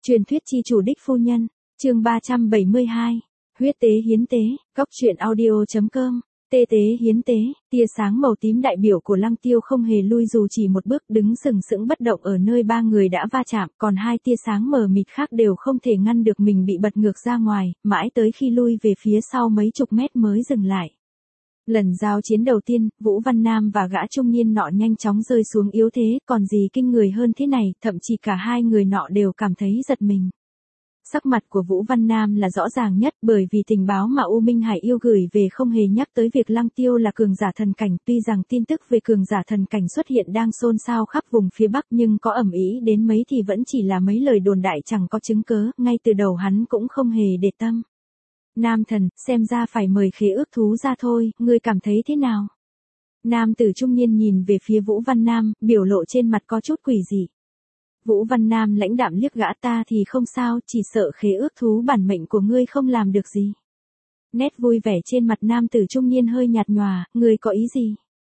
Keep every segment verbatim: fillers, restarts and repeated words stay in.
Truyền thuyết chi chủ đích phu nhân, chương ba trăm bảy mươi hai, huyết tế hiến tế, góc truyện audio.com, tê tế hiến tế, tia sáng màu tím đại biểu của Lăng Tiêu không hề lui dù chỉ một bước, đứng sừng sững bất động ở nơi ba người đã va chạm, còn hai tia sáng mờ mịt khác đều không thể ngăn được mình bị bật ngược ra ngoài, mãi tới khi lui về phía sau mấy chục mét mới dừng lại. Lần giao chiến đầu tiên, Vũ Văn Nam và gã trung niên nọ nhanh chóng rơi xuống yếu thế, còn gì kinh người hơn thế này, thậm chí cả hai người nọ đều cảm thấy giật mình. Sắc mặt của Vũ Văn Nam là rõ ràng nhất, bởi vì tình báo mà U Minh Hải yêu gửi về không hề nhắc tới việc Lăng Tiêu là cường giả thần cảnh, tuy rằng tin tức về cường giả thần cảnh xuất hiện đang xôn xao khắp vùng phía Bắc nhưng có ầm ĩ đến mấy thì vẫn chỉ là mấy lời đồn đại chẳng có chứng cớ, ngay từ đầu hắn cũng không hề để tâm. Nam thần, xem ra phải mời khế ước thú ra thôi, ngươi cảm thấy thế nào? Nam tử trung niên nhìn về phía Vũ Văn Nam, biểu lộ trên mặt có chút quỷ dị. Vũ Văn Nam lãnh đạm liếc gã, ta thì không sao, chỉ sợ khế ước thú bản mệnh của ngươi không làm được gì. Nét vui vẻ trên mặt nam tử trung niên hơi nhạt nhòa, ngươi có ý gì?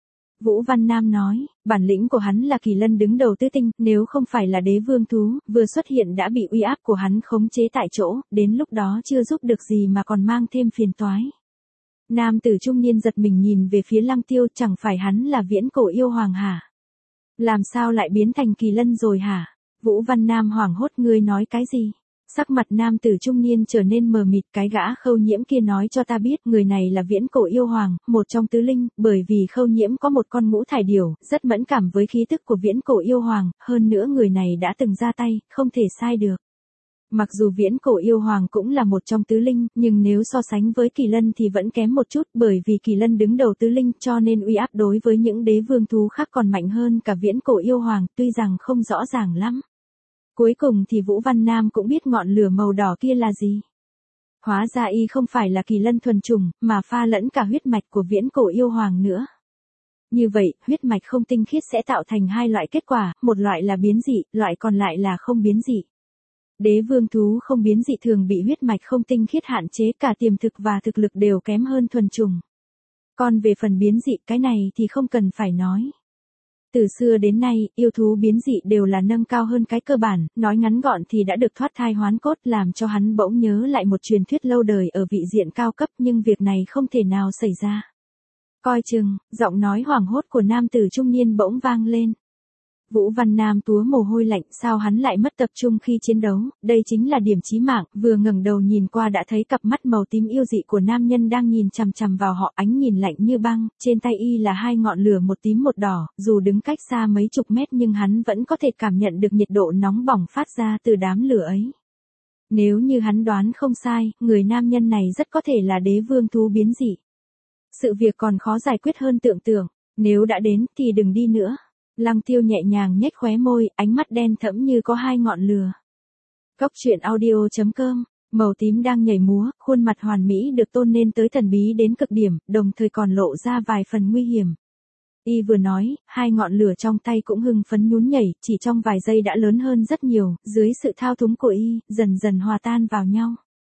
Vũ Văn Nam nói, bản lĩnh của hắn là kỳ lân đứng đầu tứ tinh, nếu không phải là đế vương thú, vừa xuất hiện đã bị uy áp của hắn khống chế tại chỗ, đến lúc đó chưa giúp được gì mà còn mang thêm phiền toái. Nam tử trung niên giật mình nhìn về phía Lăng Tiêu, chẳng phải hắn là viễn cổ yêu hoàng hả? Làm sao lại biến thành kỳ lân rồi hả? Vũ Văn Nam hoảng hốt, ngươi nói cái gì? Sắc mặt nam tử trung niên trở nên mờ mịt, cái gã Khâu Nhiễm kia nói cho ta biết người này là viễn cổ yêu hoàng, một trong tứ linh, bởi vì Khâu Nhiễm có một con ngũ thải điểu, rất mẫn cảm với khí tức của viễn cổ yêu hoàng, hơn nữa người này đã từng ra tay, không thể sai được. Mặc dù viễn cổ yêu hoàng cũng là một trong tứ linh, nhưng nếu so sánh với kỳ lân thì vẫn kém một chút, bởi vì kỳ lân đứng đầu tứ linh cho nên uy áp đối với những đế vương thú khác còn mạnh hơn cả viễn cổ yêu hoàng, tuy rằng không rõ ràng lắm. Cuối cùng thì Vũ Văn Nam cũng biết ngọn lửa màu đỏ kia là gì. Hóa ra y không phải là kỳ lân thuần chủng, mà pha lẫn cả huyết mạch của viễn cổ yêu hoàng nữa. Như vậy, huyết mạch không tinh khiết sẽ tạo thành hai loại kết quả, một loại là biến dị, loại còn lại là không biến dị. Đế vương thú không biến dị thường bị huyết mạch không tinh khiết hạn chế, cả tiềm thực và thực lực đều kém hơn thuần chủng. Còn về phần biến dị, cái này thì không cần phải nói. Từ xưa đến nay, yêu thú biến dị đều là nâng cao hơn cái cơ bản, nói ngắn gọn thì đã được thoát thai hoán cốt, làm cho hắn bỗng nhớ lại một truyền thuyết lâu đời ở vị diện cao cấp, nhưng việc này không thể nào xảy ra. Coi chừng, giọng nói hoảng hốt của nam tử trung niên bỗng vang lên. Vũ Văn Nam túa mồ hôi lạnh, sao hắn lại mất tập trung khi chiến đấu, đây chính là điểm chí mạng, vừa ngẩng đầu nhìn qua đã thấy cặp mắt màu tím yêu dị của nam nhân đang nhìn chằm chằm vào họ, ánh nhìn lạnh như băng, trên tay y là hai ngọn lửa một tím một đỏ, dù đứng cách xa mấy chục mét nhưng hắn vẫn có thể cảm nhận được nhiệt độ nóng bỏng phát ra từ đám lửa ấy. Nếu như hắn đoán không sai, người nam nhân này rất có thể là đế vương thú biến dị. Sự việc còn khó giải quyết hơn tưởng tượng, nếu đã đến thì đừng đi nữa. Lăng Tiêu nhẹ nhàng nhếch khóe môi, ánh mắt đen thẫm như có hai ngọn lửa. Góc truyện audio.com, màu tím đang nhảy múa, khuôn mặt hoàn mỹ được tôn nên tới thần bí đến cực điểm, đồng thời còn lộ ra vài phần nguy hiểm. Y vừa nói, hai ngọn lửa trong tay cũng hưng phấn nhún nhảy, chỉ trong vài giây đã lớn hơn rất nhiều, dưới sự thao túng của Y, dần dần hòa tan vào nhau.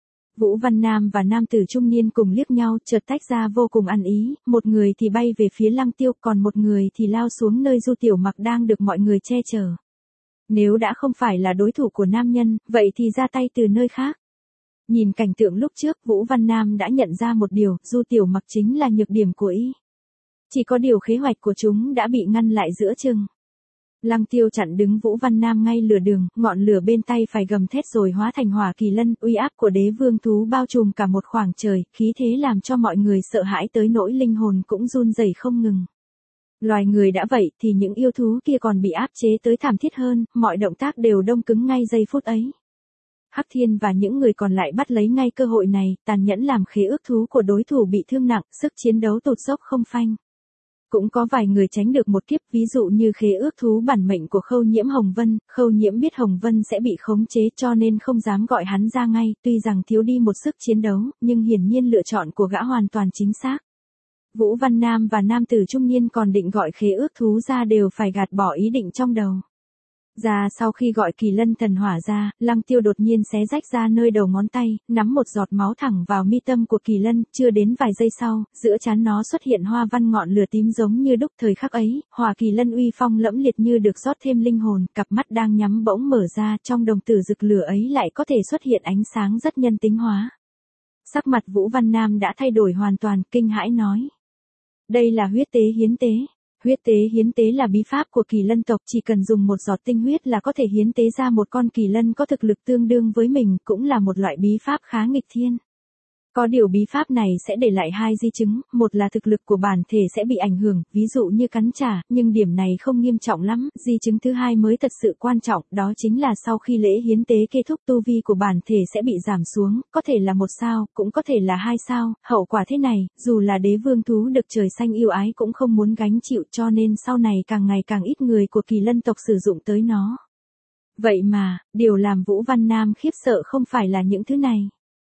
Vũ Văn Nam và nam tử trung niên cùng liếc nhau, chợt tách ra vô cùng ăn ý, một người thì bay về phía Lăng Tiêu, còn một người thì lao xuống nơi Du Tiểu Mặc đang được mọi người che chở. Nếu đã không phải là đối thủ của nam nhân, vậy thì ra tay từ nơi khác. Nhìn cảnh tượng lúc trước, Vũ Văn Nam đã nhận ra một điều, Du Tiểu Mặc chính là nhược điểm của y. Chỉ có điều kế hoạch của chúng đã bị ngăn lại giữa chừng. Lăng Tiêu chặn đứng Vũ Văn Nam ngay lửa đường, ngọn lửa bên tay phải gầm thét rồi hóa thành hỏa kỳ lân, uy áp của đế vương thú bao trùm cả một khoảng trời, khí thế làm cho mọi người sợ hãi tới nỗi linh hồn cũng run rẩy không ngừng. Loài người đã vậy thì những yêu thú kia còn bị áp chế tới thảm thiết hơn, mọi động tác đều đông cứng ngay giây phút ấy. Hắc Thiên và những người còn lại bắt lấy ngay cơ hội này, tàn nhẫn làm khế ước thú của đối thủ bị thương nặng, sức chiến đấu tụt dốc không phanh. Cũng có vài người tránh được một kiếp, ví dụ như khế ước thú bản mệnh của Khâu Nhiễm Hồng Vân, Khâu Nhiễm biết Hồng Vân sẽ bị khống chế cho nên không dám gọi hắn ra ngay, tuy rằng thiếu đi một sức chiến đấu, nhưng hiển nhiên lựa chọn của gã hoàn toàn chính xác. Vũ Văn Nam và nam tử trung niên còn định gọi khế ước thú ra đều phải gạt bỏ ý định trong đầu. Ra sau khi gọi Kỳ Lân thần hỏa ra, Lăng Tiêu đột nhiên xé rách ra nơi đầu ngón tay, nắm một giọt máu thẳng vào mi tâm của Kỳ Lân, chưa đến vài giây sau, giữa trán nó xuất hiện hoa văn ngọn lửa tím giống như đúc. Thời khắc ấy, hỏa Kỳ Lân uy phong lẫm liệt như được rót thêm linh hồn, cặp mắt đang nhắm bỗng mở ra, trong đồng tử rực lửa ấy lại có thể xuất hiện ánh sáng rất nhân tính hóa. Sắc mặt Vũ Văn Nam đã thay đổi hoàn toàn, kinh hãi nói: đây là huyết tế hiến tế. Huyết tế hiến tế là bí pháp của Kỳ Lân tộc, chỉ cần dùng một giọt tinh huyết là có thể hiến tế ra một con Kỳ Lân có thực lực tương đương với mình, cũng là một loại bí pháp khá nghịch thiên. Có điều bí pháp này sẽ để lại hai di chứng, một là thực lực của bản thể sẽ bị ảnh hưởng, ví dụ như cắn trả, nhưng điểm này không nghiêm trọng lắm, di chứng thứ hai mới thật sự quan trọng, đó chính là sau khi lễ hiến tế kết thúc tu vi của bản thể sẽ bị giảm xuống, có thể là một sao, cũng có thể là hai sao, hậu quả thế này, dù là đế vương thú được trời xanh yêu ái cũng không muốn gánh chịu, cho nên sau này càng ngày càng ít người của Kỳ Lân tộc sử dụng tới nó. Vậy mà, điều làm Vũ Văn Nam khiếp sợ không phải là những thứ này.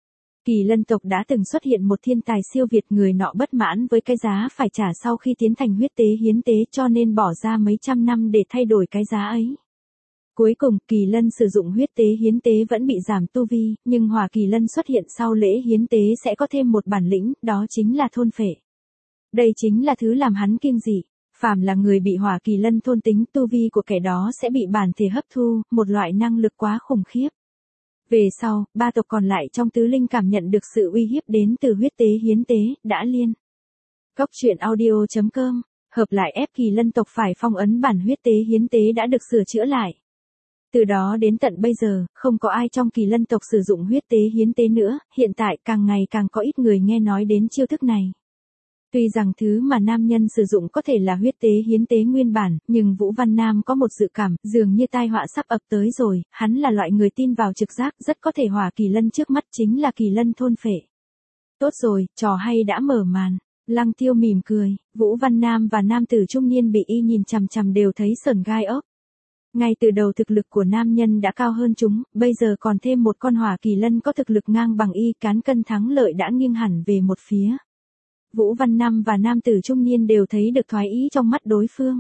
Kỳ Lân tộc đã từng xuất hiện một thiên tài siêu việt, người nọ bất mãn với cái giá phải trả sau khi tiến thành huyết tế hiến tế, cho nên bỏ ra mấy trăm năm để thay đổi cái giá ấy. Cuối cùng, Kỳ Lân sử dụng huyết tế hiến tế vẫn bị giảm tu vi, nhưng hỏa Kỳ Lân xuất hiện sau lễ hiến tế sẽ có thêm một bản lĩnh, đó chính là thôn phệ. Đây chính là thứ làm hắn kinh dị. Phàm là người bị hỏa Kỳ Lân thôn tính, tu vi của kẻ đó sẽ bị bản thể hấp thu, một loại năng lực quá khủng khiếp. Về sau, ba tộc còn lại trong tứ linh cảm nhận được sự uy hiếp đến từ huyết tế hiến tế, đã liên. Cốc truyện audio chấm com, hợp lại ép Kỳ Lân tộc phải phong ấn bản huyết tế hiến tế đã được sửa chữa lại. Từ đó đến tận bây giờ, không có ai trong Kỳ Lân tộc sử dụng huyết tế hiến tế nữa, hiện tại càng ngày càng có ít người nghe nói đến chiêu thức này. Tuy rằng thứ mà nam nhân sử dụng có thể là huyết tế hiến tế nguyên bản, nhưng Vũ Văn Nam có một dự cảm, dường như tai họa sắp ập tới rồi, hắn là loại người tin vào trực giác, rất có thể hỏa Kỳ Lân trước mắt chính là Kỳ Lân thôn phệ. Tốt rồi, trò hay đã mở màn. Lăng Tiêu mỉm cười, Vũ Văn Nam và nam tử trung niên bị y nhìn chằm chằm đều thấy sởn gai ốc. Ngay từ đầu thực lực của nam nhân đã cao hơn chúng, bây giờ còn thêm một con hỏa Kỳ Lân có thực lực ngang bằng y, cán cân thắng lợi đã nghiêng hẳn về một phía. Vũ Văn Nam và nam tử trung niên đều thấy được thoái ý trong mắt đối phương.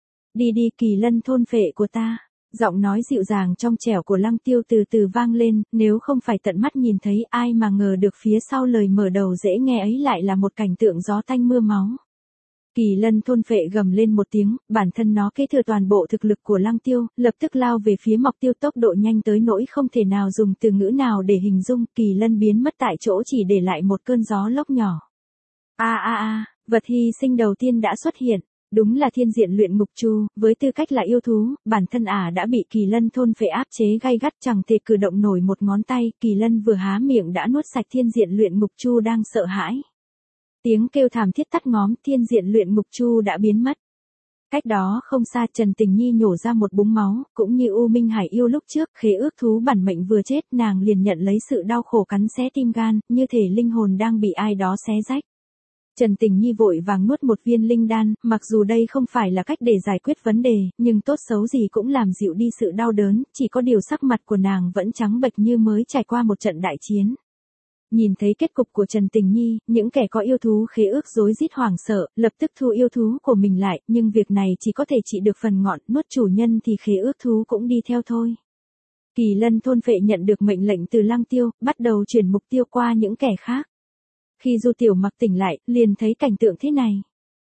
Đi đi Kỳ Lân thôn phệ của ta. Giọng nói dịu dàng trong trẻo của Lăng Tiêu từ từ vang lên, nếu không phải tận mắt nhìn thấy, ai mà ngờ được phía sau lời mở đầu dễ nghe ấy lại là một cảnh tượng gió tanh mưa máu. Kỳ Lân thôn phệ gầm lên một tiếng, bản thân nó kế thừa toàn bộ thực lực của Lăng Tiêu, lập tức lao về phía Mộc Tiêu, tốc độ nhanh tới nỗi không thể nào dùng từ ngữ nào để hình dung. Kỳ Lân biến mất tại chỗ, chỉ để lại một cơn gió lốc nhỏ. A a a, vật hy sinh đầu tiên đã xuất hiện, đúng là thiên diện luyện ngục chu, với tư cách là yêu thú, bản thân ả đã bị Kỳ Lân thôn phệ áp chế gay gắt, chẳng thể cử động nổi một ngón tay, Kỳ Lân vừa há miệng đã nuốt sạch thiên diện luyện ngục chu đang sợ hãi. Tiếng kêu thảm thiết tắt ngóm, thiên diện luyện ngục chu đã biến mất. Cách đó không xa, Trần Tình Nhi nhổ ra một búng máu, cũng như U Minh Hải yêu lúc trước, khế ước thú bản mệnh vừa chết, nàng liền nhận lấy sự đau khổ cắn xé tim gan, như thể linh hồn đang bị ai đó xé rách. Trần Tình Nhi vội vàng nuốt một viên linh đan, mặc dù đây không phải là cách để giải quyết vấn đề, nhưng tốt xấu gì cũng làm dịu đi sự đau đớn, chỉ có điều sắc mặt của nàng vẫn trắng bệch như mới trải qua một trận đại chiến. Nhìn thấy kết cục của Trần Tình Nhi, những kẻ có yêu thú khế ước rối rít hoảng sợ, lập tức thu yêu thú của mình lại, nhưng việc này chỉ có thể trị được phần ngọn, nuốt chủ nhân thì khế ước thú cũng đi theo thôi. Kỳ Lân thôn phệ nhận được mệnh lệnh từ Lăng Tiêu, bắt đầu chuyển mục tiêu qua những kẻ khác. Khi Du Tiểu Mặc tỉnh lại, liền thấy cảnh tượng thế này.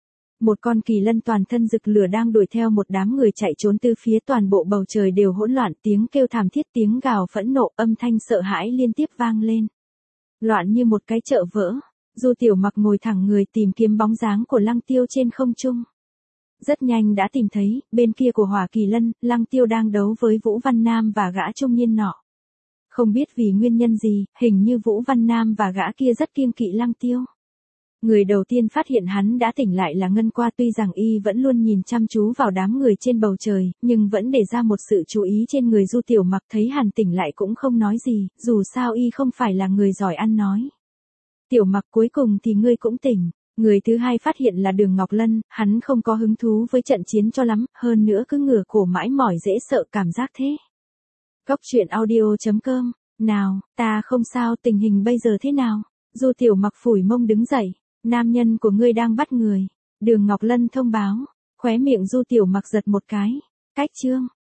Một con Kỳ Lân toàn thân rực lửa đang đuổi theo một đám người chạy trốn, từ phía toàn bộ bầu trời đều hỗn loạn, tiếng kêu thảm thiết, tiếng gào phẫn nộ, âm thanh sợ hãi liên tiếp vang lên. Loạn như một cái chợ vỡ, Du Tiểu Mặc ngồi thẳng người tìm kiếm bóng dáng của Lăng Tiêu trên không trung. Rất nhanh đã tìm thấy, bên kia của hỏa Kỳ Lân, Lăng Tiêu đang đấu với Vũ Văn Nam và gã trung niên nọ. Không biết vì nguyên nhân gì, hình như Vũ Văn Nam và gã kia rất kiêng kỵ Lăng Tiêu. Người đầu tiên phát hiện hắn đã tỉnh lại là Ngân Qua, tuy rằng y vẫn luôn nhìn chăm chú vào đám người trên bầu trời, nhưng vẫn để ra một sự chú ý trên người Du Tiểu Mặc, thấy hắn tỉnh lại cũng không nói gì, dù sao y không phải là người giỏi ăn nói. Tiểu Mặc, cuối cùng thì ngươi cũng tỉnh. Người thứ hai phát hiện là Đường Ngọc Lân, hắn không có hứng thú với trận chiến cho lắm, hơn nữa cứ ngửa cổ mãi mỏi dễ sợ cảm giác thế. Cốc truyện audio chấm com, nào, ta không sao, tình hình bây giờ thế nào? Du Tiểu Mặc phủi mông đứng dậy, nam nhân của ngươi đang bắt người. Đường Ngọc Lân thông báo, khóe miệng Du Tiểu Mặc giật một cái. Cách chương,